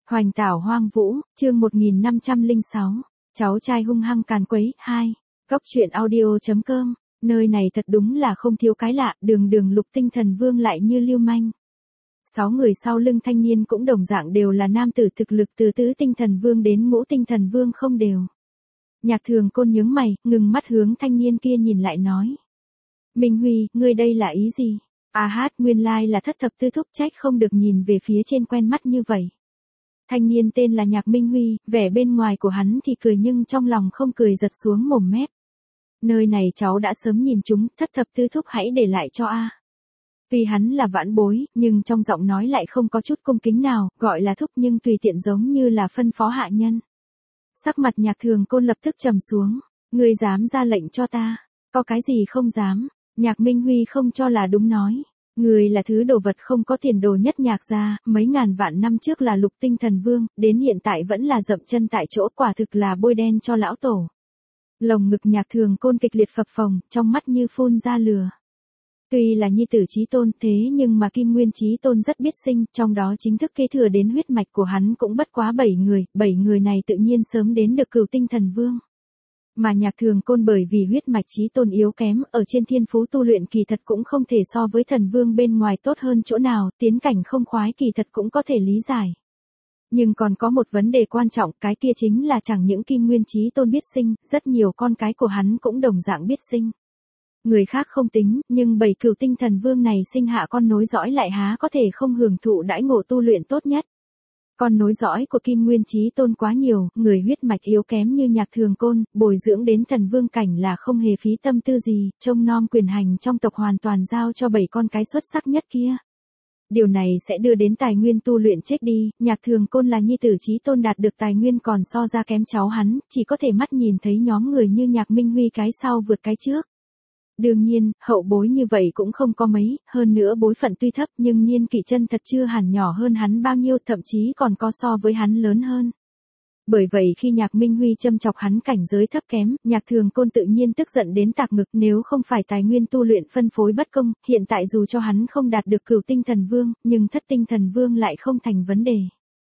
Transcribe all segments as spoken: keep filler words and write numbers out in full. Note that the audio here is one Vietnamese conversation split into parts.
Hoành tảo hoang vũ, chương một nghìn năm trăm lẻ sáu, cháu trai hung hăng càn quấy, hai, góc truyện audio.com, nơi này thật đúng là không thiếu cái lạ, đường đường lục tinh thần vương lại như lưu manh. Sáu người sau lưng thanh niên cũng đồng dạng đều là nam tử thực lực từ tứ tinh thần vương đến ngũ tinh thần vương không đều. Nhạc Thường Côn nhướng mày, ngừng mắt hướng thanh niên kia nhìn lại nói. Minh Huy, ngươi đây là ý gì? A hát, nguyên lai là thất thập tứ thúc, trách không được nhìn về phía trên quen mắt như vậy. Thanh niên tên là Nhạc Minh Huy, vẻ bên ngoài của hắn thì cười nhưng trong lòng không cười giật xuống mồm mép. Nơi này cháu đã sớm nhìn chúng, thất thập tứ thúc hãy để lại cho A. Vì hắn là vãn bối, nhưng trong giọng nói lại không có chút cung kính nào, gọi là thúc nhưng tùy tiện giống như là phân phó hạ nhân. Sắc mặt Nhạc Thường Côn lập tức trầm xuống, ngươi dám ra lệnh cho ta, có cái gì không dám? Nhạc Minh Huy không cho là đúng nói. Người là thứ đồ vật không có tiền đồ nhất Nhạc gia, mấy ngàn vạn năm trước là lục tinh thần vương, đến hiện tại vẫn là dậm chân tại chỗ, quả thực là bôi đen cho lão tổ. Lồng ngực Nhạc Thường Côn kịch liệt phập phồng, trong mắt như phun ra lửa. Tuy là nhi tử chí tôn thế nhưng mà Kim Nguyên chí tôn rất biết sinh, trong đó chính thức kế thừa đến huyết mạch của hắn cũng bất quá bảy người, bảy người này tự nhiên sớm đến được cửu tinh thần vương. Mà Nhạc Thường Côn bởi vì huyết mạch chí tôn yếu kém, ở trên thiên phú tu luyện kỳ thật cũng không thể so với thần vương bên ngoài tốt hơn chỗ nào, tiến cảnh không khoái kỳ thật cũng có thể lý giải. Nhưng còn có một vấn đề quan trọng, cái kia chính là chẳng những Kim Nguyên chí tôn biết sinh, rất nhiều con cái của hắn cũng đồng dạng biết sinh. Người khác không tính, nhưng bảy cửu tinh thần vương này sinh hạ con nối dõi lại há có thể không hưởng thụ đãi ngộ tu luyện tốt nhất. Con nối dõi của Kim Nguyên chí tôn quá nhiều, người huyết mạch yếu kém như Nhạc Thường Côn, bồi dưỡng đến thần vương cảnh là không hề phí tâm tư gì, trông nom quyền hành trong tộc hoàn toàn giao cho bảy con cái xuất sắc nhất kia. Điều này sẽ đưa đến tài nguyên tu luyện chết đi, Nhạc Thường Côn là nhi tử chí tôn đạt được tài nguyên còn so ra kém cháu hắn, chỉ có thể mắt nhìn thấy nhóm người như Nhạc Minh Huy cái sau vượt cái trước. Đương nhiên, hậu bối như vậy cũng không có mấy, hơn nữa bối phận tuy thấp nhưng niên kỷ chân thật chưa hẳn nhỏ hơn hắn bao nhiêu, thậm chí còn có so với hắn lớn hơn. Bởi vậy khi Nhạc Minh Huy châm chọc hắn cảnh giới thấp kém, Nhạc Thường Côn tự nhiên tức giận đến tạc ngực, nếu không phải tài nguyên tu luyện phân phối bất công, hiện tại dù cho hắn không đạt được cửu tinh thần vương, nhưng thất tinh thần vương lại không thành vấn đề.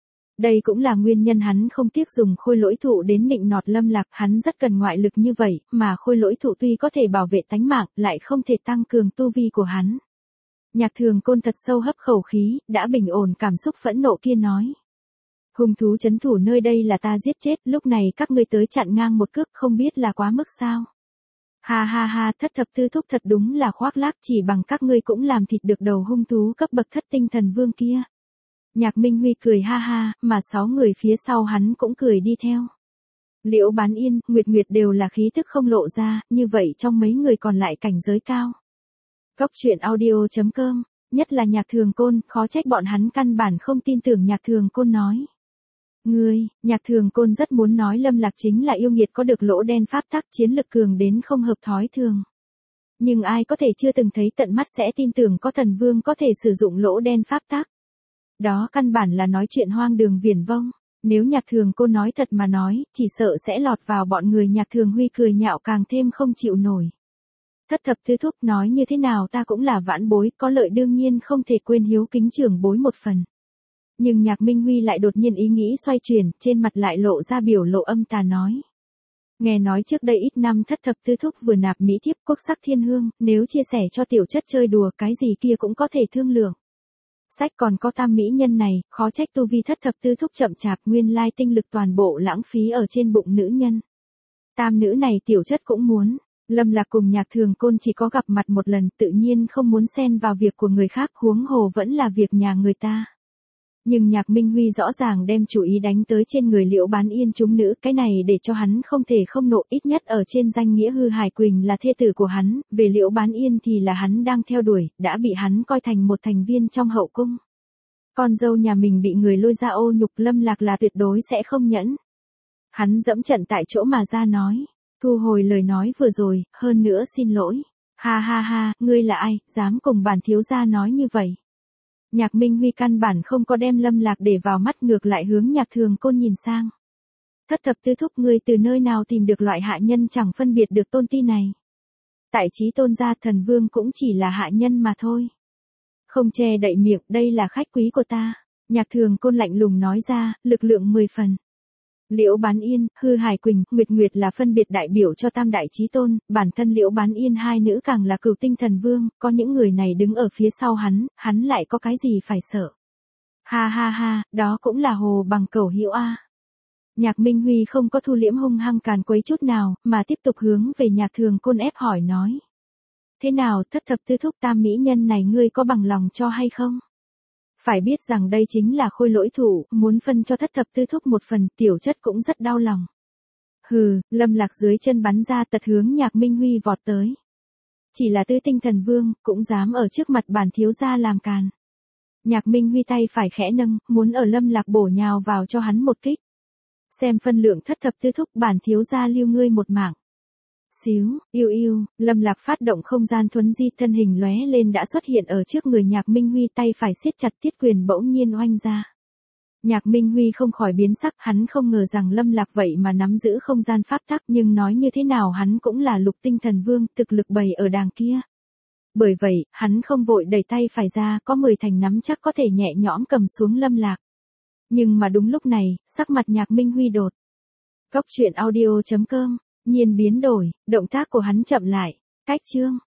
Đây cũng là nguyên nhân hắn không tiếc dùng khôi lỗi thụ đến nịnh nọt Lâm Lạc, hắn rất cần ngoại lực như vậy, mà khôi lỗi thụ tuy có thể bảo vệ tánh mạng, lại không thể tăng cường tu vi của hắn. Nhạc Thường Côn thật sâu hấp khẩu khí, đã bình ổn cảm xúc phẫn nộ kia nói. Hung thú trấn thủ nơi đây là ta giết chết, lúc này các ngươi tới chặn ngang một cước không biết là quá mức sao. Ha ha ha, thất thập tứ thúc thật đúng là khoác lác, chỉ bằng các ngươi cũng làm thịt được đầu hung thú cấp bậc thất tinh thần vương kia. Nhạc Minh Huy cười ha ha, mà sáu người phía sau hắn cũng cười đi theo. Liễu Bán Yên, Nguyệt Nguyệt đều là khí thức không lộ ra, như vậy trong mấy người còn lại cảnh giới cao. Góc truyện audio.com, nhất là Nhạc Thường Côn, khó trách bọn hắn căn bản không tin tưởng Nhạc Thường Côn nói. Ngươi, Nhạc Thường Côn rất muốn nói Lâm Lạc chính là yêu nghiệt có được lỗ đen pháp tắc, chiến lực cường đến không hợp thói thường. Nhưng ai có thể chưa từng thấy tận mắt sẽ tin tưởng có thần vương có thể sử dụng lỗ đen pháp tắc. Đó căn bản là nói chuyện hoang đường viển vông, nếu Nhạc Thường Côn nói thật mà nói, chỉ sợ sẽ lọt vào bọn người Nhạc Thường Huy cười nhạo càng thêm không chịu nổi. Thất thập tứ thúc nói như thế nào ta cũng là vãn bối, có lợi đương nhiên không thể quên hiếu kính trưởng bối một phần. Nhưng Nhạc Minh Huy lại đột nhiên ý nghĩ xoay chuyển, trên mặt lại lộ ra biểu lộ âm tà nói. Nghe nói trước đây ít năm thất thập tứ thúc vừa nạp mỹ thiếp quốc sắc thiên hương, nếu chia sẻ cho tiểu chất chơi đùa cái gì kia cũng có thể thương lượng. Sách còn có tam mỹ nhân này, khó trách tu vi thất thập tứ thúc chậm chạp, nguyên lai tinh lực toàn bộ lãng phí ở trên bụng nữ nhân. Tam nữ này tiểu chất cũng muốn. Lâm Lạc cùng Nhạc Thường Côn chỉ có gặp mặt một lần, tự nhiên không muốn xen vào việc của người khác, huống hồ vẫn là việc nhà người ta. Nhưng Nhạc Minh Huy rõ ràng đem chủ ý đánh tới trên người Liễu Bán Yên chúng nữ, cái này để cho hắn không thể không nộ, ít nhất ở trên danh nghĩa Hư Hải Quỳnh là thê tử của hắn, về Liễu Bán Yên thì là hắn đang theo đuổi, đã bị hắn coi thành một thành viên trong hậu cung. Con dâu nhà mình bị người lôi ra ô nhục, Lâm Lạc là tuyệt đối sẽ không nhẫn. Hắn dẫm trận tại chỗ mà ra nói, thu hồi lời nói vừa rồi, hơn nữa xin lỗi. Ha ha ha, ngươi là ai, dám cùng bản thiếu gia nói như vậy. Nhạc Minh Huy căn bản không có đem Lâm Lạc để vào mắt, ngược lại hướng Nhạc Thường Côn nhìn sang. Thất thập tứ thúc, ngươi từ nơi nào tìm được loại hạ nhân chẳng phân biệt được tôn ti này. Tại chí tôn gia thần vương cũng chỉ là hạ nhân mà thôi. Không che đậy miệng, đây là khách quý của ta. Nhạc Thường Côn lạnh lùng nói ra, lực lượng mười phần. Liễu Bán Yên, Hư Hải Quỳnh, Nguyệt Nguyệt là phân biệt đại biểu cho tam đại chí tôn, bản thân Liễu Bán Yên hai nữ càng là Cửu Tinh Thần Vương, có những người này đứng ở phía sau hắn, hắn lại có cái gì phải sợ. Ha ha ha, đó cũng là hồ bằng cẩu hữu a. Nhạc Minh Huy không có thu liễm hung hăng càn quấy chút nào, mà tiếp tục hướng về Nhạc Thường Côn ép hỏi nói. Thế nào, thất thập tứ thúc tam mỹ nhân này ngươi có bằng lòng cho hay không? Phải biết rằng đây chính là khôi lỗi thủ, muốn phân cho thất thập tứ thúc một phần, tiểu chất cũng rất đau lòng. Hừ, Lâm Lạc dưới chân bắn ra tật hướng Nhạc Minh Huy vọt tới. Chỉ là Tứ Tinh Thần Vương, cũng dám ở trước mặt bản thiếu gia làm càn. Nhạc Minh Huy tay phải khẽ nâng, muốn ở Lâm Lạc bổ nhào vào cho hắn một kích. Xem phân lượng thất thập tứ thúc bản thiếu gia lưu ngươi một mạng. Xíu, yêu yêu, Lâm Lạc phát động không gian thuấn di thân hình lóe lên đã xuất hiện ở trước người Nhạc Minh Huy tay phải siết chặt tiết quyền bỗng nhiên oanh ra. Nhạc Minh Huy không khỏi biến sắc, hắn không ngờ rằng Lâm Lạc vậy mà nắm giữ không gian pháp tắc nhưng nói như thế nào hắn cũng là lục tinh thần vương, thực lực bày ở đàng kia. Bởi vậy, hắn không vội đẩy tay phải ra, có mười thành nắm chắc có thể nhẹ nhõm cầm xuống Lâm Lạc. Nhưng mà đúng lúc này, sắc mặt Nhạc Minh Huy đột. Góc truyện audio chấm com nhiên biến đổi, động tác của hắn chậm lại, cách chương.